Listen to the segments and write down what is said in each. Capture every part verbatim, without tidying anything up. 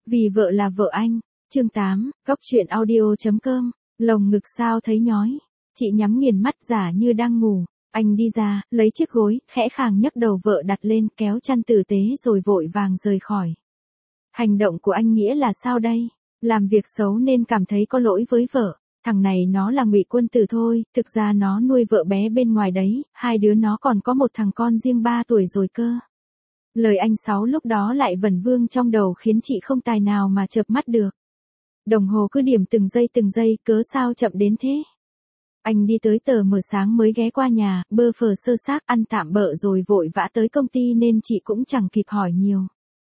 Vì vợ là vợ anh. Chương tám, góc truyện audio.com, lồng ngực sao thấy nhói. Chị nhắm nghiền mắt giả như đang ngủ. Anh đi ra, lấy chiếc gối, khẽ khàng nhấc đầu vợ đặt lên, kéo chăn tử tế rồi vội vàng rời khỏi. Hành động của anh nghĩa là sao đây? Làm việc xấu nên cảm thấy có lỗi với vợ. Thằng này nó là ngụy quân tử thôi, thực ra nó nuôi vợ bé bên ngoài đấy, hai đứa nó còn có một thằng con riêng ba tuổi rồi cơ. Lời anh Sáu lúc đó lại vẩn vương trong đầu khiến chị không tài nào mà chợp mắt được. Đồng hồ cứ điểm từng giây từng giây, cớ sao chậm đến thế? Anh đi tới tờ mờ sáng mới ghé qua nhà, bơ phờ sơ xác ăn tạm bợ rồi vội vã tới công ty nên chị cũng chẳng kịp hỏi nhiều.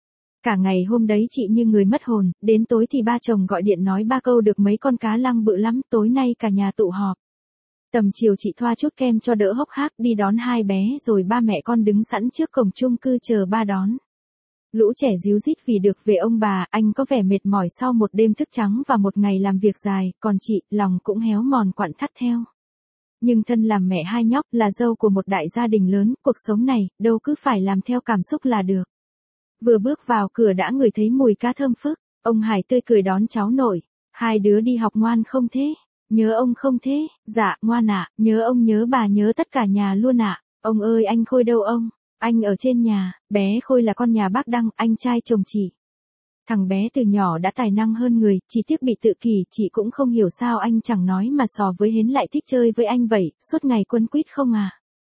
Cả ngày hôm đấy chị như người mất hồn, đến tối thì ba chồng gọi điện nói ba câu được mấy con cá lăng bự lắm, tối nay cả nhà tụ họp. Tầm chiều chị thoa chút kem cho đỡ hốc hác đi đón hai bé rồi ba mẹ con đứng sẵn trước cổng chung cư chờ ba đón. Lũ trẻ ríu rít vì được về ông bà, anh có vẻ mệt mỏi sau một đêm thức trắng và một ngày làm việc dài, còn chị, lòng cũng héo mòn quặn thắt theo. Nhưng thân làm mẹ hai nhóc, là dâu của một đại gia đình lớn, cuộc sống này, đâu cứ phải làm theo cảm xúc là được. Vừa bước vào cửa đã ngửi thấy mùi cá thơm phức, ông Hải tươi cười đón cháu nội. Hai đứa đi học ngoan không thế? Nhớ ông không thế? Dạ, ngoan ạ, nhớ ông nhớ bà nhớ tất cả nhà luôn ạ. Ông ơi anh Khôi đâu ông? Anh ở trên nhà, bé Khôi là con nhà bác Đăng, anh trai chồng chị. Thằng bé từ nhỏ đã tài năng hơn người, chỉ tiếc bị tự kỷ, chị cũng không hiểu sao anh chẳng nói mà sò với hến lại thích chơi với anh vậy, suốt ngày quấn quýt không à.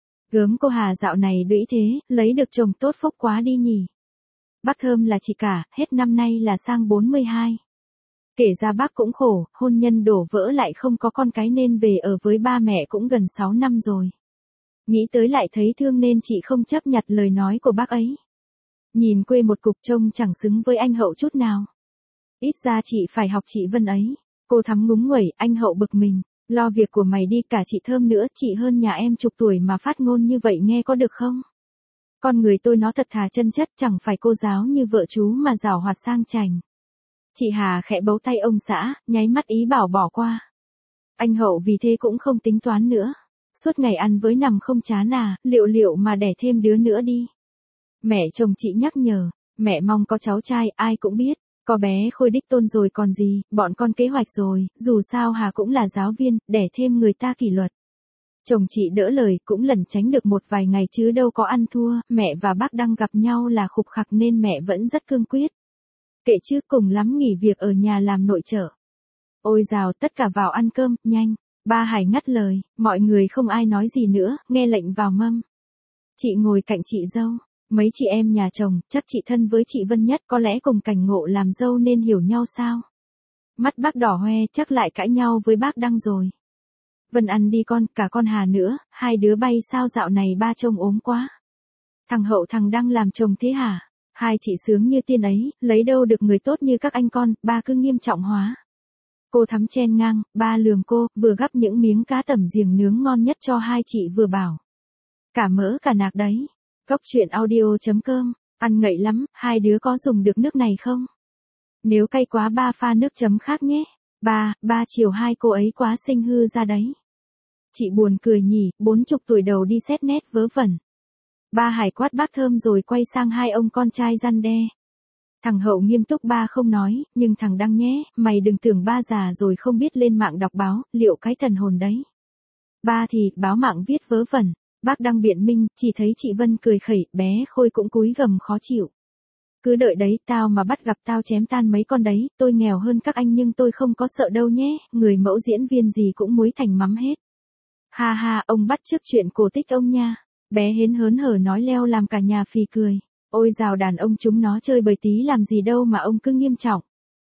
Gớm cô Hà dạo này đũy thế, lấy được chồng tốt phúc quá đi nhỉ. Bác Thơm là chị cả, hết năm nay là sang bốn mươi hai. Kể ra bác cũng khổ, hôn nhân đổ vỡ lại không có con cái nên về ở với ba mẹ cũng gần sáu năm rồi. Nghĩ tới lại thấy thương nên chị không chấp nhặt lời nói của bác ấy. Nhìn quê một cục trông chẳng xứng với anh Hậu chút nào. Ít ra chị phải học chị Vân ấy. Cô Thắm ngúng nguẩy, anh Hậu bực mình. Lo việc của mày đi, cả chị Thơm nữa, chị hơn nhà em chục tuổi mà phát ngôn như vậy nghe có được không? Con người tôi nó thật thà chân chất, chẳng phải cô giáo như vợ chú mà giảo hoạt sang chảnh. Chị Hà khẽ bấu tay ông xã, nháy mắt ý bảo bỏ qua. Anh Hậu vì thế cũng không tính toán nữa. Suốt ngày ăn với nằm không chán à, liệu liệu mà đẻ thêm đứa nữa đi. Mẹ chồng chị nhắc nhở, mẹ mong có cháu trai, ai cũng biết, có bé Khôi đích tôn rồi còn gì, bọn con kế hoạch rồi, dù sao Hà cũng là giáo viên, đẻ thêm người ta kỷ luật. Chồng chị đỡ lời, cũng lẩn tránh được một vài ngày chứ đâu có ăn thua, mẹ và bác Đăng gặp nhau là khục khặc nên mẹ vẫn rất cương quyết. Kệ chứ, cùng lắm nghỉ việc ở nhà làm nội trợ. Ôi dào, tất cả vào ăn cơm, nhanh. Ba Hải ngắt lời, mọi người không ai nói gì nữa, nghe lệnh vào mâm. Chị ngồi cạnh chị dâu, mấy chị em nhà chồng, chắc chị thân với chị Vân nhất, có lẽ cùng cảnh ngộ làm dâu nên hiểu nhau sao. Mắt bác đỏ hoe, chắc lại cãi nhau với bác Đăng rồi. Vân ăn đi con, cả con Hà nữa, hai đứa bay sao dạo này ba trông ốm quá. Thằng Hậu thằng Đăng làm chồng thế hả? Hai chị sướng như tiên ấy, lấy đâu được người tốt như các anh con, ba cứ nghiêm trọng hóa. Cô Thắm chen ngang, ba lườm cô, vừa gắp những miếng cá tẩm giềng nướng ngon nhất cho hai chị vừa bảo. Cả mỡ cả nạc đấy. Góc truyện audio.com, ăn ngậy lắm, hai đứa có dùng được nước này không? Nếu cay quá ba pha nước chấm khác nhé. Ba, ba chiều hai cô ấy quá xinh hư ra đấy. Chị buồn cười nhỉ, bốn chục tuổi đầu đi xét nét vớ vẩn. Ba Hải quát bác Thơm rồi quay sang hai ông con trai răn đe. Thằng Hậu nghiêm túc ba không nói, nhưng thằng Đăng nhé, mày đừng tưởng ba già rồi không biết lên mạng đọc báo, liệu cái thần hồn đấy. Ba thì, báo mạng viết vớ vẩn, bác Đăng biện minh, chỉ thấy chị Vân cười khẩy, bé Khôi cũng cúi gầm khó chịu. Cứ đợi đấy, tao mà bắt gặp tao chém tan mấy con đấy, tôi nghèo hơn các anh nhưng tôi không có sợ đâu nhé, người mẫu diễn viên gì cũng muối thành mắm hết. Ha ha, ông bắt chước chuyện cổ tích ông nha. Bé hến hớn hở nói leo làm cả nhà phì cười. Ôi dào đàn ông chúng nó chơi bời tí làm gì đâu mà ông cứ nghiêm trọng.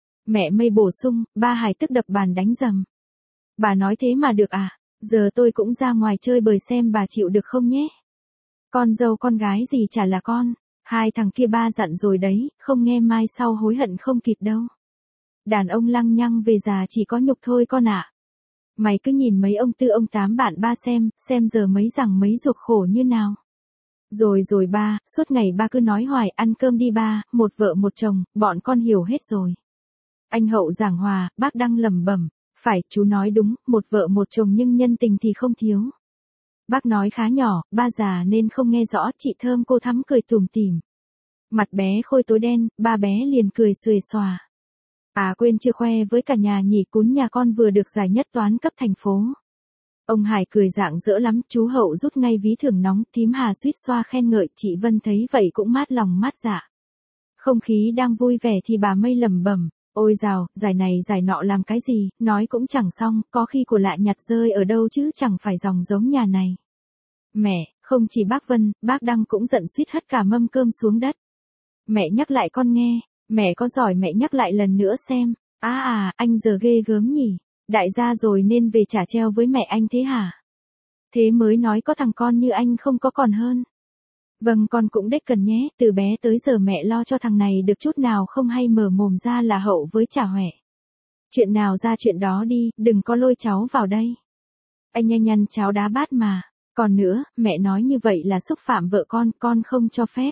Mẹ mây bổ sung, ba Hải tức đập bàn đánh rầm. Bà nói thế mà được à, giờ tôi cũng ra ngoài chơi bời xem bà chịu được không nhé. Con dâu con gái gì chả là con, hai thằng kia ba dặn rồi đấy, không nghe mai sau hối hận không kịp đâu. Đàn ông lăng nhăng về già chỉ có nhục thôi con ạ. Mày cứ nhìn mấy ông tư ông tám bạn ba xem, xem giờ mấy rằng mấy ruột khổ như nào. Rồi rồi ba, suốt ngày ba cứ nói hoài ăn cơm đi ba, một vợ một chồng, bọn con hiểu hết rồi. Anh Hậu giảng hòa, bác Đăng lẩm bẩm, phải, chú nói đúng, một vợ một chồng nhưng nhân tình thì không thiếu. Bác nói khá nhỏ, ba già nên không nghe rõ, chị Thơm cô Thắm cười tủm tỉm. Mặt bé Khôi tối đen, ba bé liền cười xuề xòa. À quên chưa khoe với cả nhà nhỉ, cún nhà con vừa được giải nhất toán cấp thành phố. Ông Hải cười rạng rỡ lắm, chú Hậu rút ngay ví thưởng nóng, thím Hà suýt xoa khen ngợi, chị Vân thấy vậy cũng mát lòng mát dạ. Không khí đang vui vẻ thì bà Mây lẩm bẩm, ôi dào, giải này giải nọ làm cái gì, nói cũng chẳng xong, có khi của lạ nhặt rơi ở đâu chứ chẳng phải dòng giống nhà này. Mẹ, không chỉ bác Vân, bác Đăng cũng giận suýt hất cả mâm cơm xuống đất. Mẹ nhắc lại con nghe, mẹ có giỏi mẹ nhắc lại lần nữa xem. À à, anh giờ ghê gớm nhỉ, đại gia rồi nên về trả treo với mẹ anh thế hả? Thế mới nói có thằng con như anh không có còn hơn. Vâng con cũng đếch cần nhé, từ bé tới giờ mẹ lo cho thằng này được chút nào không hay mở mồm ra là Hậu với chả Huệ. Chuyện nào ra chuyện đó đi, đừng có lôi cháu vào đây. Anh nhanh nhăn cháo đá bát mà, còn nữa, mẹ nói như vậy là xúc phạm vợ con, con không cho phép.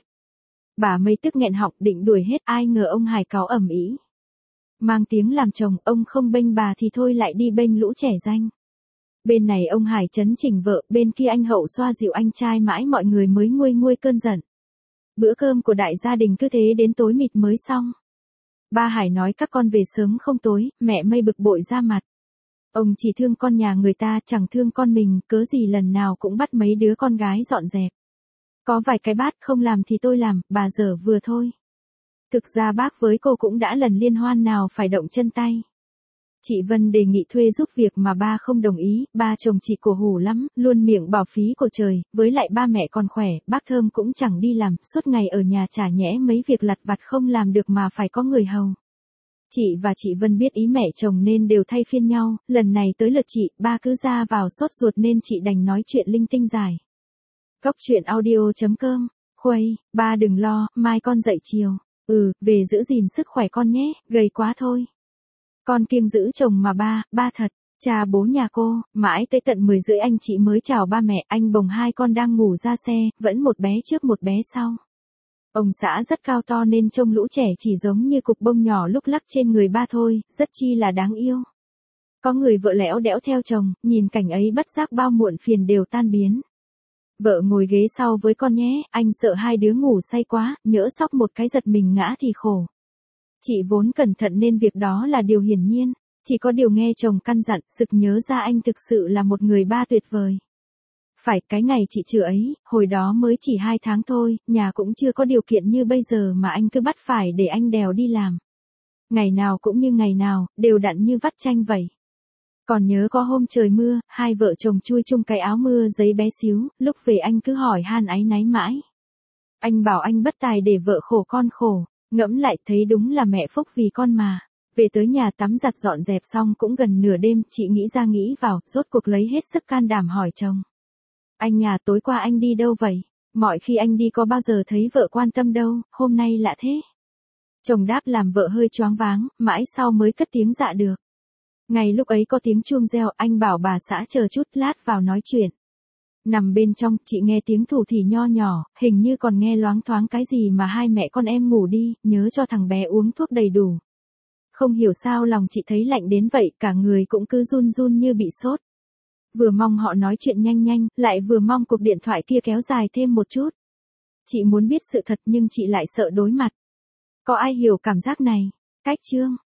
Bà Mây tức nghẹn họng định đuổi hết, ai ngờ ông Hải cáu ầm ĩ. Mang tiếng làm chồng, ông không bênh bà thì thôi lại đi bênh lũ trẻ danh. Bên này ông Hải chấn chỉnh vợ, bên kia anh Hậu xoa dịu anh trai mãi mọi người mới nguôi nguôi cơn giận. Bữa cơm của đại gia đình cứ thế đến tối mịt mới xong. Ba Hải nói các con về sớm không tối, mẹ Mây bực bội ra mặt. Ông chỉ thương con nhà người ta chẳng thương con mình, cớ gì lần nào cũng bắt mấy đứa con gái dọn dẹp. Có vài cái bát không làm thì tôi làm, bà dở vừa thôi. Thực ra bác với cô cũng đã lần liên hoan nào phải động chân tay. Chị Vân đề nghị thuê giúp việc mà ba không đồng ý, ba chồng chị cổ hủ lắm, luôn miệng bảo phí của trời, với lại ba mẹ còn khỏe, bác Thơm cũng chẳng đi làm, suốt ngày ở nhà chả nhẽ mấy việc lặt vặt không làm được mà phải có người hầu. Chị và chị Vân biết ý mẹ chồng nên đều thay phiên nhau, lần này tới lượt chị, ba cứ ra vào sốt ruột nên chị đành nói chuyện linh tinh dài. Cóc truyện audio chấm com, Khuây, ba đừng lo, mai con dậy chiều. Ừ, về giữ gìn sức khỏe con nhé, gầy quá thôi. Con kiêng giữ chồng mà ba, ba thật, cha bố nhà cô, mãi tới tận mười rưỡi anh chị mới chào ba mẹ, anh bồng hai con đang ngủ ra xe, vẫn một bé trước một bé sau. Ông xã rất cao to nên trông lũ trẻ chỉ giống như cục bông nhỏ lúc lắc trên người ba thôi, rất chi là đáng yêu. Có người vợ lẽo đẽo theo chồng, nhìn cảnh ấy bất giác bao muộn phiền đều tan biến. Vợ ngồi ghế sau với con nhé, anh sợ hai đứa ngủ say quá, nhỡ sóc một cái giật mình ngã thì khổ. Chị vốn cẩn thận nên việc đó là điều hiển nhiên, chỉ có điều nghe chồng căn dặn, sực nhớ ra anh thực sự là một người ba tuyệt vời. Phải, cái ngày chị chữa ấy, hồi đó mới chỉ hai tháng thôi, nhà cũng chưa có điều kiện như bây giờ mà anh cứ bắt phải để anh đèo đi làm. Ngày nào cũng như ngày nào, đều đặn như vắt chanh vậy. Còn nhớ có hôm trời mưa, hai vợ chồng chui chung cái áo mưa giấy bé xíu, lúc về anh cứ hỏi han áy náy mãi. Anh bảo anh bất tài để vợ khổ con khổ, ngẫm lại thấy đúng là mẹ phúc vì con mà. Về tới nhà tắm giặt dọn dẹp xong cũng gần nửa đêm, chị nghĩ ra nghĩ vào, rốt cuộc lấy hết sức can đảm hỏi chồng. Anh nhà tối qua anh đi đâu vậy? Mọi khi anh đi có bao giờ thấy vợ quan tâm đâu, hôm nay lạ thế. Chồng đáp làm vợ hơi choáng váng, mãi sau mới cất tiếng dạ được. Ngày lúc ấy có tiếng chuông reo, anh bảo bà xã chờ chút lát vào nói chuyện. Nằm bên trong, chị nghe tiếng thủ thỉ nho nhỏ, hình như còn nghe loáng thoáng cái gì mà hai mẹ con em ngủ đi, nhớ cho thằng bé uống thuốc đầy đủ. Không hiểu sao lòng chị thấy lạnh đến vậy, cả người cũng cứ run run như bị sốt. Vừa mong họ nói chuyện nhanh nhanh, lại vừa mong cuộc điện thoại kia kéo dài thêm một chút. Chị muốn biết sự thật nhưng chị lại sợ đối mặt. Có ai hiểu cảm giác này? Cách chương